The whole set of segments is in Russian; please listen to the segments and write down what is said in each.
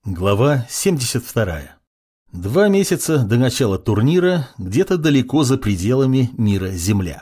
Глава 72. 2 месяца до начала турнира, где-то далеко за пределами мира Земля.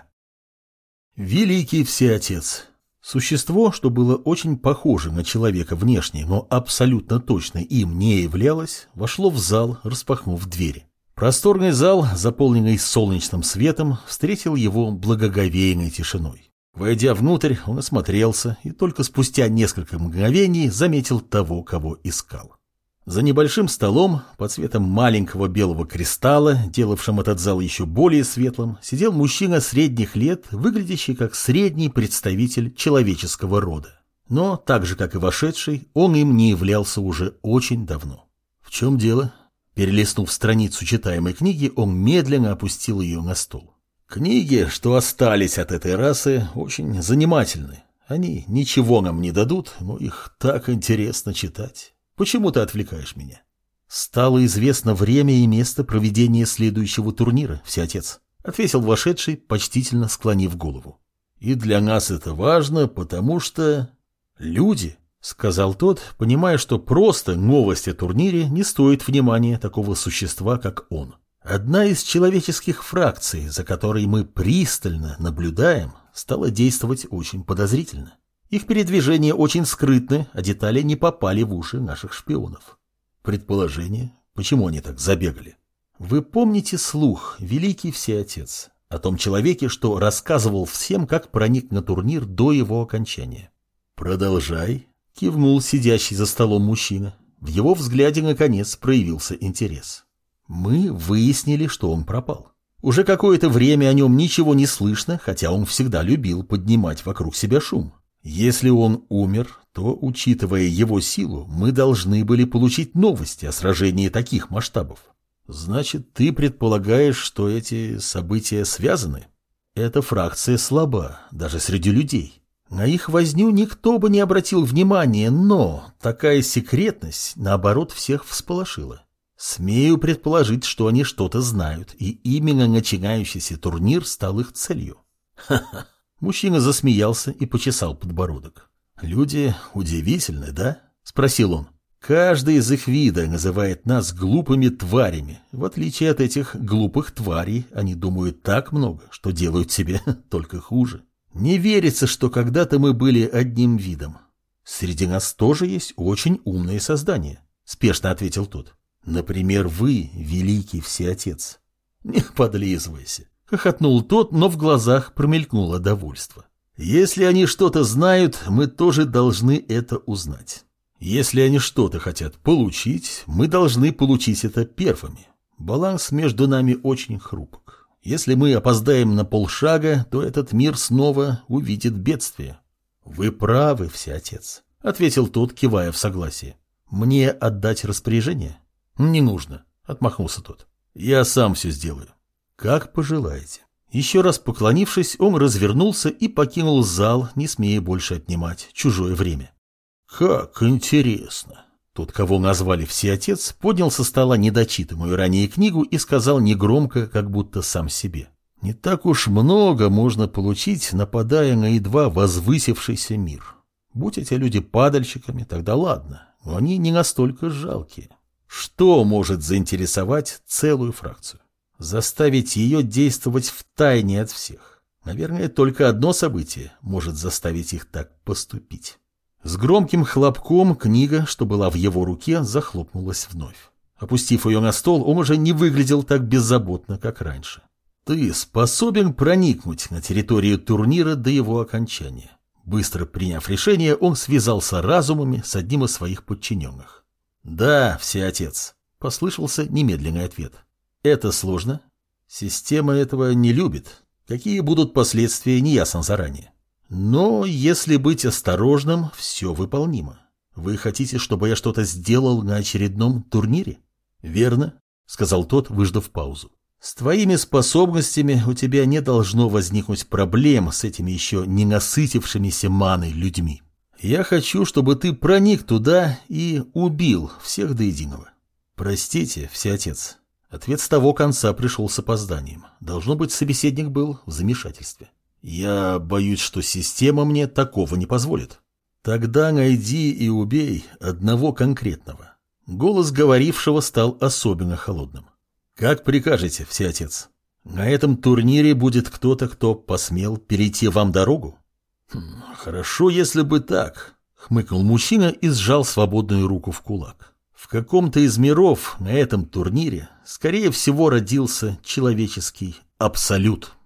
Великий Всеотец. Существо, что было очень похоже на человека внешне, но абсолютно точно им не являлось, вошло в зал, распахнув двери. Просторный зал, заполненный солнечным светом, встретил его благоговейной тишиной. Войдя внутрь, он осмотрелся и только спустя несколько мгновений заметил того, кого искал. За небольшим столом, под цветом маленького белого кристалла, делавшим этот зал еще более светлым, сидел мужчина средних лет, выглядящий как средний представитель человеческого рода. Но, так же как и вошедший, он им не являлся уже очень давно. В чем дело? Перелистнув страницу читаемой книги, он медленно опустил ее на стол. Книги, что остались от этой расы, очень занимательны. Они ничего нам не дадут, но их так интересно читать. Почему ты отвлекаешь меня? Стало известно время и место проведения следующего турнира, Всеотец, ответил вошедший, почтительно склонив голову. И для нас это важно, потому что... Люди, сказал тот, понимая, что просто новость о турнире не стоит внимания такого существа, как он. Одна из человеческих фракций, за которой мы пристально наблюдаем, стала действовать очень подозрительно. Их передвижения очень скрытны, а детали не попали в уши наших шпионов. Предположение, почему они так забегали? Вы помните слух, Великий Всеотец, о том человеке, что рассказывал всем, как проник на турнир до его окончания? Продолжай, кивнул сидящий за столом мужчина. В его взгляде, наконец, проявился интерес. Мы выяснили, что он пропал. Уже какое-то время о нем ничего не слышно, хотя он всегда любил поднимать вокруг себя шум. Если он умер, то, учитывая его силу, мы должны были получить новости о сражении таких масштабов. Значит, ты предполагаешь, что эти события связаны? Эта фракция слаба, даже среди людей. На их возню никто бы не обратил внимания, но такая секретность, наоборот, всех всполошила. Смею предположить, что они что-то знают, и именно начинающийся турнир стал их целью. Ха-ха. Мужчина засмеялся и почесал подбородок. «Люди удивительны, да?» — спросил он. «Каждый из их вида называет нас глупыми тварями. В отличие от этих глупых тварей, они думают так много, что делают себе только хуже. Не верится, что когда-то мы были одним видом. Среди нас тоже есть очень умные создания», — спешно ответил тот. «Например, вы, Великий Всеотец». «Не подлизывайся», — хохотнул тот, но в глазах промелькнуло довольство. «Если они что-то знают, мы тоже должны это узнать. Если они что-то хотят получить, мы должны получить это первыми. Баланс между нами очень хрупок. Если мы опоздаем на полшага, то этот мир снова увидит бедствие». «Вы правы, Всеотец», — ответил тот, кивая в согласии. «Мне отдать распоряжение?» «Не нужно», — отмахнулся тот. «Я сам все сделаю». «Как пожелаете». Еще раз поклонившись, он развернулся и покинул зал, не смея больше отнимать чужое время. «Как интересно!» Тот, кого назвали Всеотец, поднял со стола недочитанную ранее книгу и сказал негромко, как будто сам себе. «Не так уж много можно получить, нападая на едва возвысившийся мир. Будь эти люди падальщиками, тогда ладно, но они не настолько жалкие. Что может заинтересовать целую фракцию? Заставить ее действовать втайне от всех. Наверное, только одно событие может заставить их так поступить». С громким хлопком книга, что была в его руке, захлопнулась вновь. Опустив ее на стол, он уже не выглядел так беззаботно, как раньше. «Ты способен проникнуть на территорию турнира до его окончания?» Быстро приняв решение, он связался разумами с одним из своих подчиненных. «Да, Всеотец», — послышался немедленный ответ. «Это сложно. Система этого не любит. Какие будут последствия, неясно заранее. Но, если быть осторожным, все выполнимо. Вы хотите, чтобы я что-то сделал на очередном турнире?» «Верно», — сказал тот, выждав паузу. «С твоими способностями у тебя не должно возникнуть проблем с этими еще не насытившимися маной людьми. Я хочу, чтобы ты проник туда и убил всех до единого». «Простите, Всеотец». Ответ с того конца пришел с опозданием. Должно быть, собеседник был в замешательстве. «Я боюсь, что система мне такого не позволит». «Тогда найди и убей одного конкретного. Голос говорившего стал особенно холодным. «Как прикажете, Всеотец? На этом турнире будет кто-то, кто посмел перейти вам дорогу?» «Хорошо, если бы так», — хмыкнул мужчина и сжал свободную руку в кулак. «В каком-то из миров на этом турнире, скорее всего, родился человеческий абсолют».